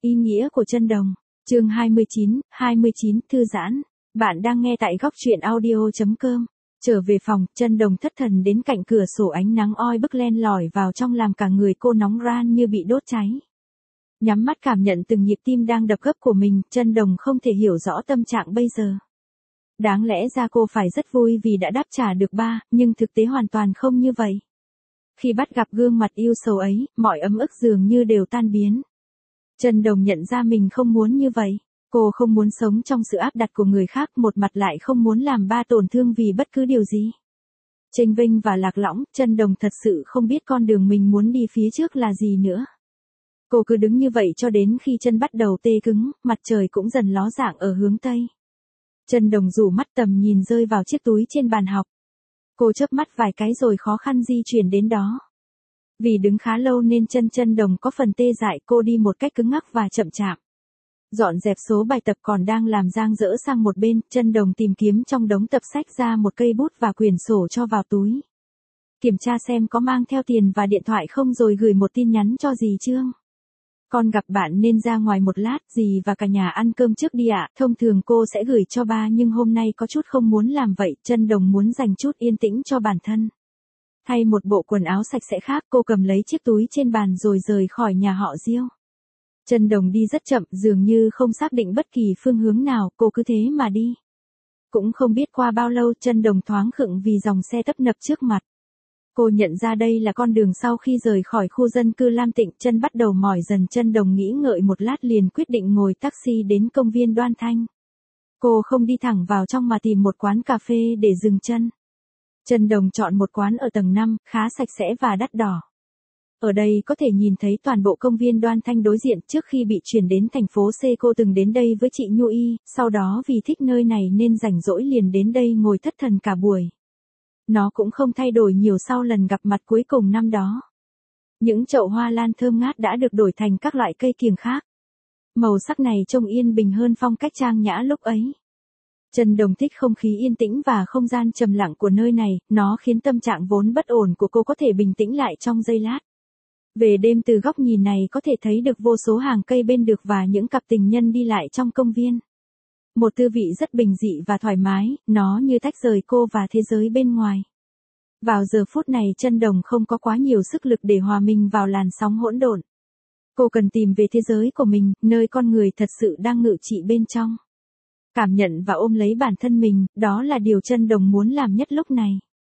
Ý nghĩa của chân đồng. Chương 29, thư giãn. Bạn đang nghe tại góc truyện audio.com. Trở về phòng, chân đồng thất thần đến cạnh cửa sổ, ánh nắng oi bức len lỏi vào trong làm cả người cô nóng ran như bị đốt cháy. Nhắm mắt cảm nhận từng nhịp tim đang đập gấp của mình, chân đồng không thể hiểu rõ tâm trạng bây giờ. Đáng lẽ ra cô phải rất vui vì đã đáp trả được ba, nhưng thực tế hoàn toàn không như vậy. Khi bắt gặp gương mặt yêu sầu ấy, mọi ấm ức dường như đều tan biến. Chân đồng nhận ra mình không muốn như vậy. Cô không muốn sống trong sự áp đặt của người khác, một mặt lại không muốn làm ba tổn thương vì bất cứ điều gì. Chênh vênh và lạc lõng, chân đồng thật sự không biết con đường mình muốn đi phía trước là gì nữa. Cô cứ đứng như vậy cho đến khi chân bắt đầu tê cứng, mặt trời cũng dần ló dạng ở hướng Tây. Chân đồng rủ mắt, tầm nhìn rơi vào chiếc túi trên bàn học. Cô chớp mắt vài cái rồi khó khăn di chuyển đến đó. Vì đứng khá lâu nên chân đồng có phần tê dại, cô đi một cách cứng ngắc và chậm chạp. Dọn dẹp số bài tập còn đang làm dang dở sang một bên, chân đồng tìm kiếm trong đống tập sách ra một cây bút và quyển sổ cho vào túi. Kiểm tra xem có mang theo tiền và điện thoại không rồi gửi một tin nhắn cho dì Trương. Con gặp bạn nên ra ngoài một lát, dì và cả nhà ăn cơm trước đi ạ. Thông thường cô sẽ gửi cho ba nhưng hôm nay có chút không muốn làm vậy, chân đồng muốn dành chút yên tĩnh cho bản thân. Thay một bộ quần áo sạch sẽ khác, cô cầm lấy chiếc túi trên bàn rồi rời khỏi nhà họ Diêu. Chân đồng đi rất chậm, dường như không xác định bất kỳ phương hướng nào, cô cứ thế mà đi. Cũng không biết qua bao lâu, chân đồng thoáng khựng vì dòng xe tấp nập trước mặt. Cô nhận ra đây là con đường sau khi rời khỏi khu dân cư Lam Tịnh, chân bắt đầu mỏi dần. Chân đồng nghĩ ngợi một lát liền quyết định ngồi taxi đến công viên Đoan Thanh. Cô không đi thẳng vào trong mà tìm một quán cà phê để dừng chân. Chân đồng chọn một quán ở tầng 5, khá sạch sẽ và đắt đỏ. Ở đây có thể nhìn thấy toàn bộ công viên Đoan Thanh đối diện. Trước khi bị chuyển đến thành phố C, cô từng đến đây với chị Nhu Y, sau đó vì thích nơi này nên rảnh rỗi liền đến đây ngồi thất thần cả buổi. Nó cũng không thay đổi nhiều sau lần gặp mặt cuối cùng năm đó. Những chậu hoa lan thơm ngát đã được đổi thành các loại cây kiểng khác. Màu sắc này trông yên bình hơn phong cách trang nhã lúc ấy. Chân đồng thích không khí yên tĩnh và không gian trầm lặng của nơi này, nó khiến tâm trạng vốn bất ổn của cô có thể bình tĩnh lại trong giây lát. Về đêm, từ góc nhìn này có thể thấy được vô số hàng cây bên đường và những cặp tình nhân đi lại trong công viên. Một tư vị rất bình dị và thoải mái, nó như tách rời cô và thế giới bên ngoài. Vào giờ phút này, chân đồng không có quá nhiều sức lực để hòa mình vào làn sóng hỗn độn. Cô cần tìm về thế giới của mình, nơi con người thật sự đang ngự trị bên trong. Cảm nhận và ôm lấy bản thân mình, đó là điều chân đồng muốn làm nhất lúc này.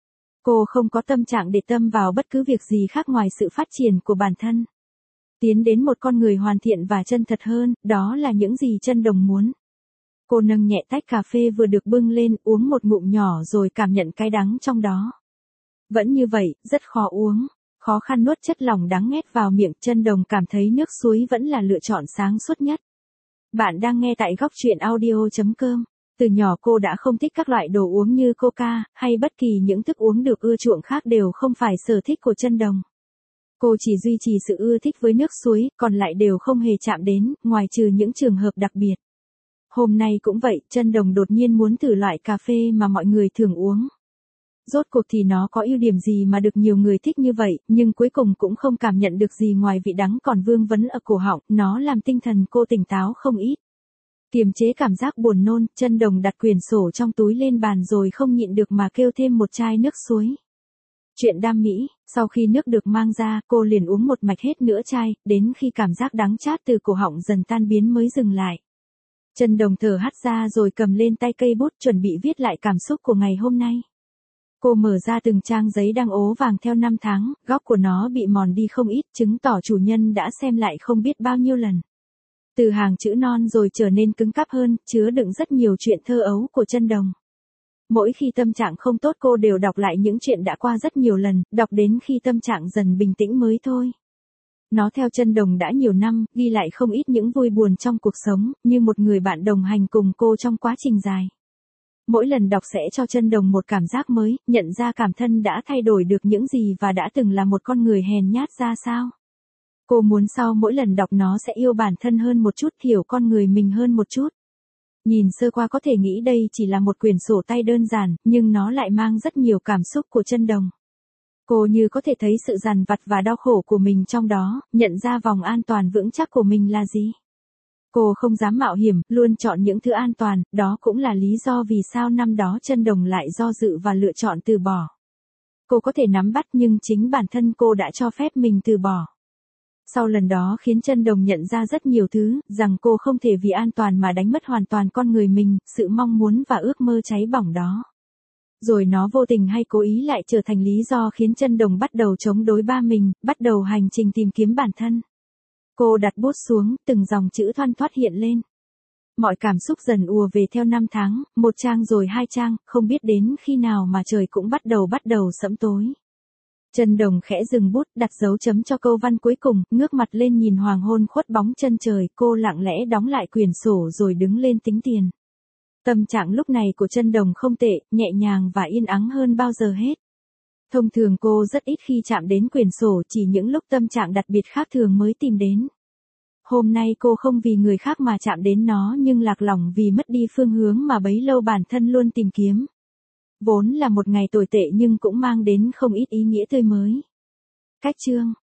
Cô không có tâm trạng để tâm vào bất cứ việc gì khác ngoài sự phát triển của bản thân. Tiến đến một con người hoàn thiện và chân thật hơn, đó là những gì chân đồng muốn. Cô nâng nhẹ tách cà phê vừa được bưng lên, uống một ngụm nhỏ rồi cảm nhận cái đắng trong đó. Vẫn như vậy, rất khó uống, khó khăn nuốt chất lỏng đắng nghét vào miệng. Chân đồng cảm thấy nước suối vẫn là lựa chọn sáng suốt nhất. Bạn đang nghe tại góc truyện audio.com. Từ nhỏ cô đã không thích các loại đồ uống như Coca, hay bất kỳ những thức uống được ưa chuộng khác đều không phải sở thích của chân đồng. Cô chỉ duy trì sự ưa thích với nước suối, còn lại đều không hề chạm đến, ngoài trừ những trường hợp đặc biệt. Hôm nay cũng vậy, chân đồng đột nhiên muốn thử loại cà phê mà mọi người thường uống. Rốt cuộc thì nó có ưu điểm gì mà được nhiều người thích như vậy, nhưng cuối cùng cũng không cảm nhận được gì ngoài vị đắng còn vương vấn ở cổ họng, nó làm tinh thần cô tỉnh táo không ít. Kiềm chế cảm giác buồn nôn, chân đồng đặt quyển sổ trong túi lên bàn rồi không nhịn được mà kêu thêm một chai nước suối. Chuyện đam mỹ, sau khi nước được mang ra, cô liền uống một mạch hết nửa chai, đến khi cảm giác đắng chát từ cổ họng dần tan biến mới dừng lại. Chân đồng thở hắt ra rồi cầm lên tay cây bút chuẩn bị viết lại cảm xúc của ngày hôm nay. Cô mở ra từng trang giấy đang ố vàng theo năm tháng, góc của nó bị mòn đi không ít, chứng tỏ chủ nhân đã xem lại không biết bao nhiêu lần. Từ hàng chữ non rồi trở nên cứng cáp hơn, chứa đựng rất nhiều chuyện thơ ấu của chân đồng. Mỗi khi tâm trạng không tốt cô đều đọc lại những chuyện đã qua rất nhiều lần, đọc đến khi tâm trạng dần bình tĩnh mới thôi. Nó theo chân đồng đã nhiều năm, ghi lại không ít những vui buồn trong cuộc sống, như một người bạn đồng hành cùng cô trong quá trình dài. Mỗi lần đọc sẽ cho chân đồng một cảm giác mới, nhận ra cảm thân đã thay đổi được những gì và đã từng là một con người hèn nhát ra sao. Cô muốn sau mỗi lần đọc nó sẽ yêu bản thân hơn một chút, hiểu con người mình hơn một chút. Nhìn sơ qua có thể nghĩ đây chỉ là một quyển sổ tay đơn giản, nhưng nó lại mang rất nhiều cảm xúc của chân đồng. Cô như có thể thấy sự dằn vặt và đau khổ của mình trong đó, nhận ra vòng an toàn vững chắc của mình là gì. Cô không dám mạo hiểm, luôn chọn những thứ an toàn, đó cũng là lý do vì sao năm đó Chân Đồng lại do dự và lựa chọn từ bỏ. Cô có thể nắm bắt nhưng chính bản thân cô đã cho phép mình từ bỏ. Sau lần đó khiến Chân Đồng nhận ra rất nhiều thứ, rằng cô không thể vì an toàn mà đánh mất hoàn toàn con người mình, sự mong muốn và ước mơ cháy bỏng đó. Rồi nó vô tình hay cố ý lại trở thành lý do khiến Chân Đồng bắt đầu chống đối ba mình, bắt đầu hành trình tìm kiếm bản thân. Cô đặt bút xuống, từng dòng chữ thoăn thoắt hiện lên. Mọi cảm xúc dần ùa về theo năm tháng, một trang rồi hai trang, không biết đến khi nào mà trời cũng bắt đầu sẫm tối. Chân Đồng khẽ dừng bút, đặt dấu chấm cho câu văn cuối cùng, ngước mặt lên nhìn hoàng hôn khuất bóng chân trời, cô lặng lẽ đóng lại quyển sổ rồi đứng lên tính tiền. Tâm trạng lúc này của Chân Đồng không tệ, nhẹ nhàng và yên ắng hơn bao giờ hết. Thông thường cô rất ít khi chạm đến quyển sổ, chỉ những lúc tâm trạng đặc biệt khác thường mới tìm đến. Hôm nay cô không vì người khác mà chạm đến nó nhưng lạc lòng vì mất đi phương hướng mà bấy lâu bản thân luôn tìm kiếm. Vốn là một ngày tồi tệ nhưng cũng mang đến không ít ý nghĩa tươi mới. Cách chương